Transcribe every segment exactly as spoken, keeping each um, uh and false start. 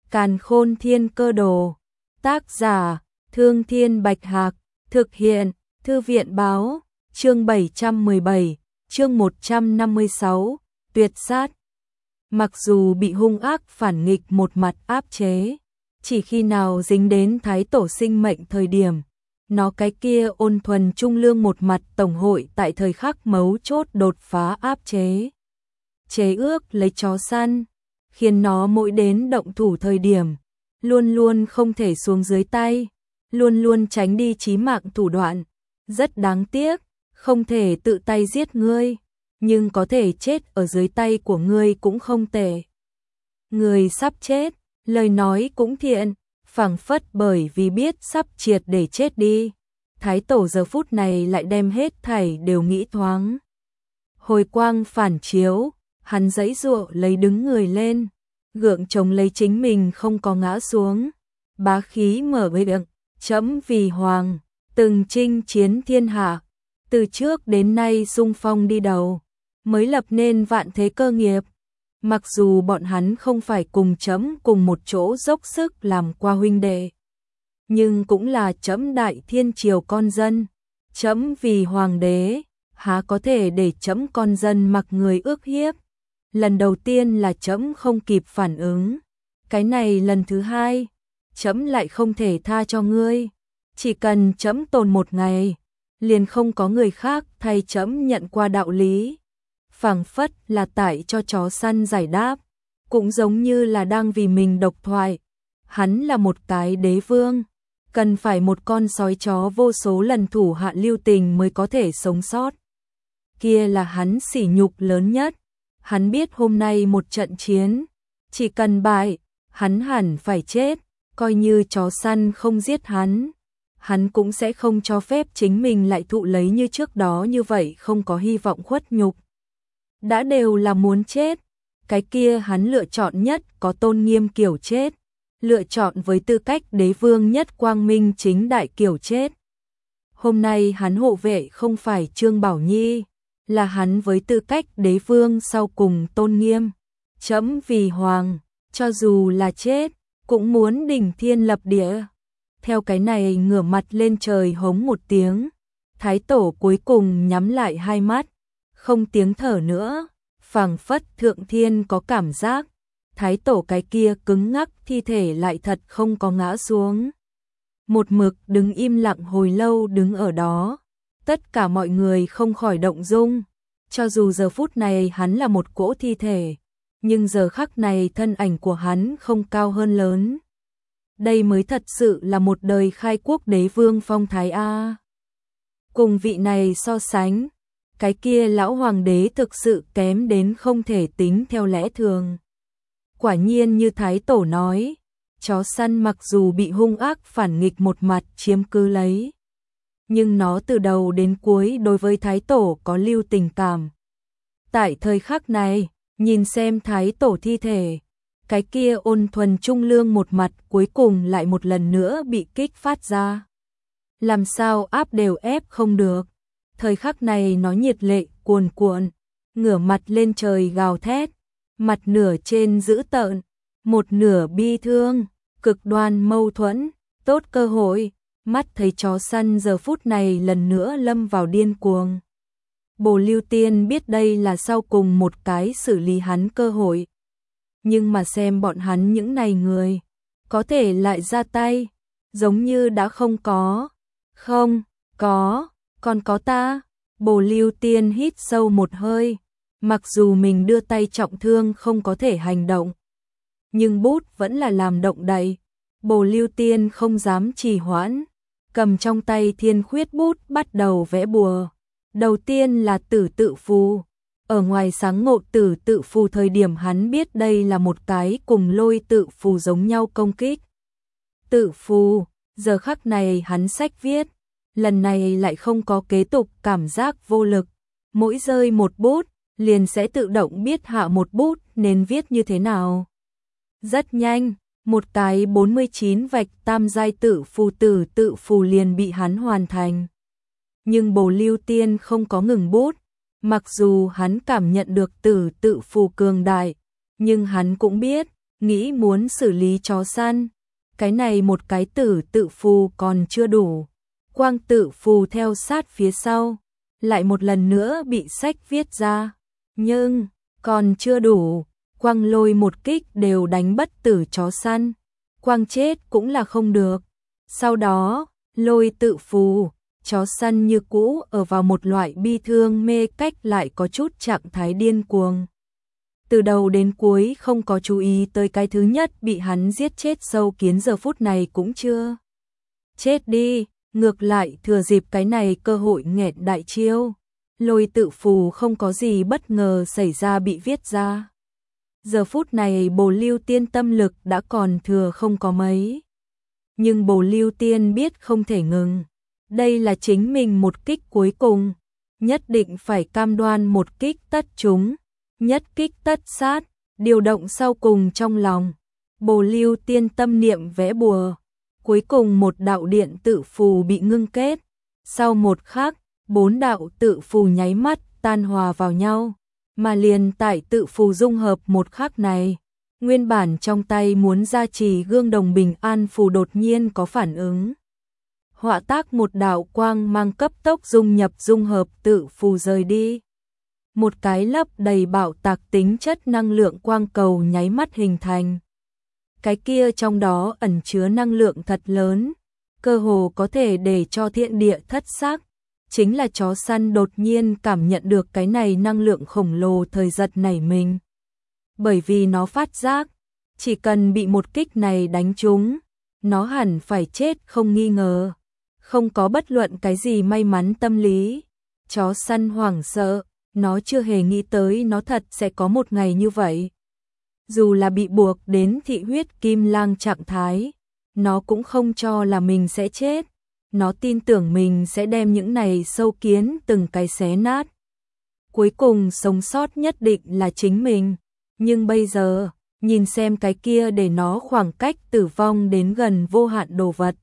Càn Khôn Thiên Cơ Đồ. Tác giả: Thương Thiên Bạch Hạc. Thực hiện: Thư viện Báo. Chương bảy trăm mười bảy, chương một trăm năm mươi sáu, tuyệt sát. Mặc dù bị hung ác phản nghịch một mặt áp chế, chỉ khi nào dính đến Thái Tổ sinh mệnh thời điểm, nó cái kia ôn thuần trung lương một mặt tổng hội tại thời khắc mấu chốt đột phá áp chế. Chế ước lấy chó săn, khiến nó mỗi đến động thủ thời điểm, luôn luôn không thể xuống dưới tay, luôn luôn tránh đi chí mạng thủ đoạn. Rất đáng tiếc, không thể tự tay giết ngươi, nhưng có thể chết ở dưới tay của ngươi cũng không tệ. Người sắp chết, lời nói cũng thiện, phảng phất bởi vì biết sắp triệt để chết đi. Thái Tổ giờ phút này lại đem hết thảy đều nghĩ thoáng. Hồi quang phản chiếu, hắn giãy giụa lấy đứng người lên, gượng chống lấy chính mình không có ngã xuống. Bá khí mở miệng, chấm vì hoàng, từng chinh chiến thiên hạ, từ trước đến nay xung phong đi đầu, mới lập nên vạn thế cơ nghiệp. Mặc dù bọn hắn không phải cùng chấm cùng một chỗ dốc sức làm qua huynh đệ, nhưng cũng là chấm đại thiên triều con dân. Chấm vì hoàng đế, há có thể để chấm con dân mặc người ước hiếp. Lần đầu tiên là chấm không kịp phản ứng, cái này lần thứ hai, chấm lại không thể tha cho ngươi. Chỉ cần chấm tồn một ngày, liền không có người khác thay chấm nhận qua đạo lý. Phảng phất là tại cho chó săn giải đáp, cũng giống như là đang vì mình độc thoại. Hắn là một cái đế vương, cần phải một con sói chó vô số lần thủ hạ lưu tình mới có thể sống sót. Kia là hắn sỉ nhục lớn nhất. Hắn biết hôm nay một trận chiến, chỉ cần bại, hắn hẳn phải chết. Coi như chó săn không giết hắn, hắn cũng sẽ không cho phép chính mình lại thụ lấy như trước đó như vậy không có hy vọng khuất nhục. Đã đều là muốn chết, cái kia hắn lựa chọn nhất có tôn nghiêm kiểu chết, lựa chọn với tư cách đế vương nhất quang minh chính đại kiểu chết. Hôm nay hắn hộ vệ không phải Trương Bảo Nhi, là hắn với tư cách đế vương sau cùng tôn nghiêm. Chấm vì hoàng, cho dù là chết, cũng muốn đỉnh thiên lập địa. Theo cái này ngửa mặt lên trời hống một tiếng, Thái Tổ cuối cùng nhắm lại hai mắt, không tiếng thở nữa, phảng phất thượng thiên có cảm giác. Thái Tổ cái kia cứng ngắc thi thể lại thật không có ngã xuống. Một mực đứng im lặng hồi lâu đứng ở đó, tất cả mọi người không khỏi động dung. Cho dù giờ phút này hắn là một cỗ thi thể, nhưng giờ khắc này thân ảnh của hắn không cao hơn lớn. Đây mới thật sự là một đời khai quốc đế vương phong thái a. Cùng vị này so sánh, cái kia lão hoàng đế thực sự kém đến không thể tính theo lẽ thường. Quả nhiên như Thái Tổ nói, chó săn mặc dù bị hung ác phản nghịch một mặt chiếm cứ lấy, nhưng nó từ đầu đến cuối đối với Thái Tổ có lưu tình cảm. Tại thời khắc này, nhìn xem Thái Tổ thi thể, cái kia ôn thuần trung lương một mặt cuối cùng lại một lần nữa bị kích phát ra. Làm sao áp đều ép không được. Thời khắc này nó nhiệt lệ cuồn cuộn, ngửa mặt lên trời gào thét, mặt nửa trên dữ tợn, một nửa bi thương, cực đoan mâu thuẫn. Tốt cơ hội, mắt thấy chó săn giờ phút này lần nữa lâm vào điên cuồng. Bồ Lưu Tiên biết đây là sau cùng một cái xử lý hắn cơ hội. Nhưng mà xem bọn hắn những này người, có thể lại ra tay, giống như đã không có. Không, có, còn có ta. Bồ Lưu Tiên hít sâu một hơi, mặc dù mình đưa tay trọng thương không có thể hành động, nhưng bút vẫn là làm động đậy. Bồ Lưu Tiên không dám trì hoãn, cầm trong tay thiên khuyết bút bắt đầu vẽ bùa. Đầu tiên là tử tự phù. Ở ngoài sáng ngộ tử tự phù thời điểm hắn biết đây là một cái cùng lôi tự phù giống nhau công kích. Tự phù, giờ khắc này hắn sách viết, lần này lại không có kế tục cảm giác vô lực. Mỗi rơi một bút, liền sẽ tự động biết hạ một bút nên viết như thế nào. Rất nhanh, một cái bốn mươi chín vạch tam giai tự phù tử tự phù liền bị hắn hoàn thành. Nhưng Bồ Lưu Tiên không có ngừng bút, mặc dù hắn cảm nhận được tử tự phù cường đại, nhưng hắn cũng biết, nghĩ muốn xử lý chó săn. Cái này một cái tử tự phù còn chưa đủ. Quang tự phù theo sát phía sau, lại một lần nữa bị sách viết ra. Nhưng, còn chưa đủ, quang lôi một kích đều đánh bất tử chó săn. Quang chết cũng là không được. Sau đó, lôi tự phù, chó săn như cũ ở vào một loại bi thương mê cách lại có chút trạng thái điên cuồng. Từ đầu đến cuối không có chú ý tới cái thứ nhất bị hắn giết chết sâu kiến giờ phút này cũng chưa chết đi, ngược lại thừa dịp cái này cơ hội nghẹt đại chiêu. Lôi tự phù không có gì bất ngờ xảy ra bị viết ra. Giờ phút này Bồ Lưu Tiên tâm lực đã còn thừa không có mấy. Nhưng Bồ Lưu Tiên biết không thể ngừng. Đây là chính mình một kích cuối cùng. Nhất định phải cam đoan một kích tất trúng. Nhất kích tất sát. Điều động sau cùng trong lòng. Bồ Lưu Tiên tâm niệm vẽ bùa. Cuối cùng một đạo điện tự phù bị ngưng kết. Sau một khắc, bốn đạo tự phù nháy mắt tan hòa vào nhau. Mà liền tại tự phù dung hợp một khắc này, nguyên bản trong tay muốn gia trì gương đồng bình an phù đột nhiên có phản ứng. Họa tác một đạo quang mang cấp tốc dung nhập dung hợp tự phù rời đi. Một cái lấp đầy bạo tạc tính chất năng lượng quang cầu nháy mắt hình thành. Cái kia trong đó ẩn chứa năng lượng thật lớn, cơ hồ có thể để cho thiên địa thất xác. Chính là chó săn đột nhiên cảm nhận được cái này năng lượng khổng lồ thời giật nảy mình. Bởi vì nó phát giác, chỉ cần bị một kích này đánh trúng, nó hẳn phải chết không nghi ngờ. Không có bất luận cái gì may mắn tâm lý. Chó săn hoảng sợ, nó chưa hề nghĩ tới nó thật sẽ có một ngày như vậy. Dù là bị buộc đến thị huyết kim lang trạng thái, nó cũng không cho là mình sẽ chết. Nó tin tưởng mình sẽ đem những này sâu kiến từng cái xé nát. Cuối cùng sống sót nhất định là chính mình. Nhưng bây giờ, nhìn xem cái kia để nó khoảng cách tử vong đến gần vô hạn đồ vật.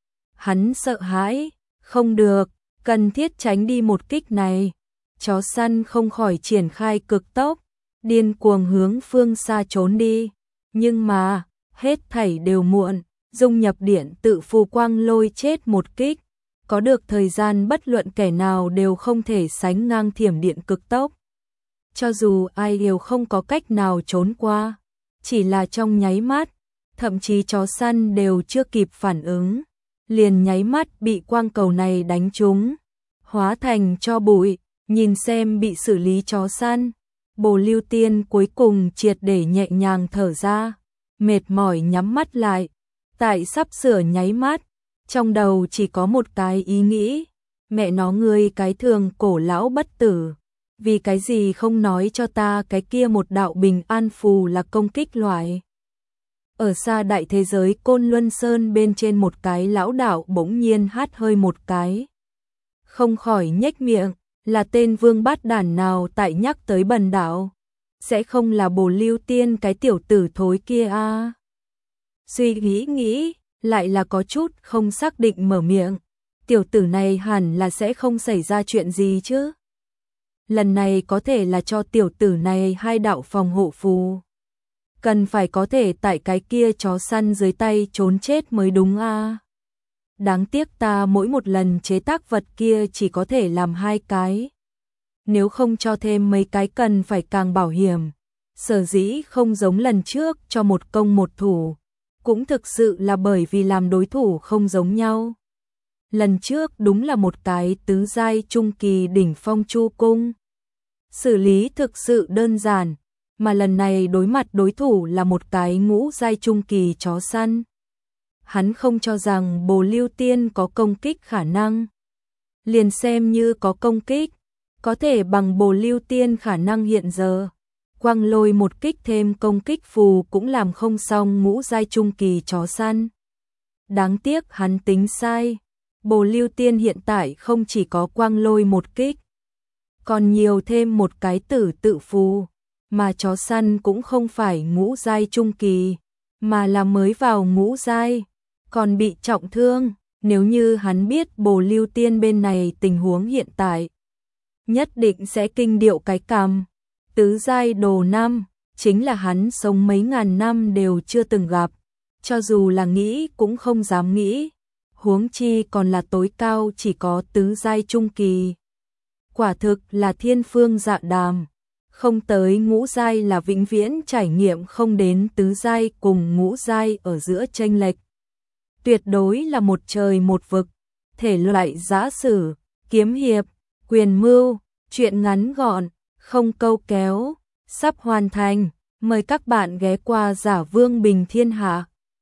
Hắn sợ hãi, không được, cần thiết tránh đi một kích này. Chó săn không khỏi triển khai cực tốc, điên cuồng hướng phương xa trốn đi. Nhưng mà, hết thảy đều muộn. Dung nhập điện tự phù quang lôi chết một kích, có được thời gian bất luận kẻ nào đều không thể sánh ngang thiểm điện cực tốc. Cho dù ai đều không có cách nào trốn qua, chỉ là trong nháy mắt, thậm chí chó săn đều chưa kịp phản ứng, liền nháy mắt bị quang cầu này đánh trúng, hóa thành tro bụi. Nhìn xem bị xử lý chó săn, Bồ Lưu Tiên cuối cùng triệt để nhẹ nhàng thở ra, mệt mỏi nhắm mắt lại. Tại sắp sửa nháy mắt, trong đầu chỉ có một cái ý nghĩ, mẹ nó ngươi cái thường cổ lão bất tử, vì cái gì không nói cho ta cái kia một đạo bình an phù là công kích loại. Ở xa đại thế giới Côn Luân Sơn bên trên một cái lão đạo bỗng nhiên hát hơi một cái. Không khỏi nhếch miệng, là tên vương bát đản nào tại nhắc tới bần đạo, sẽ không là Bồ Lưu Tiên cái tiểu tử thối kia a à? Suy nghĩ nghĩ, lại là có chút không xác định mở miệng. Tiểu tử này hẳn là sẽ không xảy ra chuyện gì chứ. Lần này có thể là cho tiểu tử này hai đạo phòng hộ phù. Cần phải có thể tại cái kia chó săn dưới tay trốn chết mới đúng a à? Đáng tiếc ta mỗi một lần chế tác vật kia chỉ có thể làm hai cái. Nếu không cho thêm mấy cái cần phải càng bảo hiểm. Sở dĩ không giống lần trước cho một công một thủ. Cũng thực sự là bởi vì làm đối thủ không giống nhau. Lần trước đúng là một cái tứ giai trung kỳ đỉnh phong chu cung. Xử lý thực sự đơn giản, mà lần này đối mặt đối thủ là một cái ngũ giai trung kỳ chó săn. Hắn không cho rằng Bồ Lưu Tiên có công kích khả năng. Liền xem như có công kích, có thể bằng Bồ Lưu Tiên khả năng hiện giờ. Quang lôi một kích thêm công kích phù cũng làm không xong ngũ giai trung kỳ chó săn. Đáng tiếc hắn tính sai. Bồ Lưu Tiên hiện tại không chỉ có quang lôi một kích, còn nhiều thêm một cái tử tự phù. Mà chó săn cũng không phải ngũ giai trung kỳ, mà là mới vào ngũ giai, còn bị trọng thương. Nếu như hắn biết Bồ Lưu Tiên bên này tình huống hiện tại, nhất định sẽ kinh điệu cái cằm. Tứ giai đồ năm, chính là hắn sống mấy ngàn năm đều chưa từng gặp, cho dù là nghĩ cũng không dám nghĩ, huống chi còn là tối cao chỉ có tứ giai trung kỳ. Quả thực là thiên phương dạ đàm, không tới ngũ giai là vĩnh viễn trải nghiệm không đến tứ giai cùng ngũ giai ở giữa chênh lệch. Tuyệt đối là một trời một vực, thể loại giã sử, kiếm hiệp, quyền mưu, truyện ngắn gọn, không câu kéo, sắp hoàn thành, mời các bạn ghé qua Giả Vương Bình Thiên Hạ.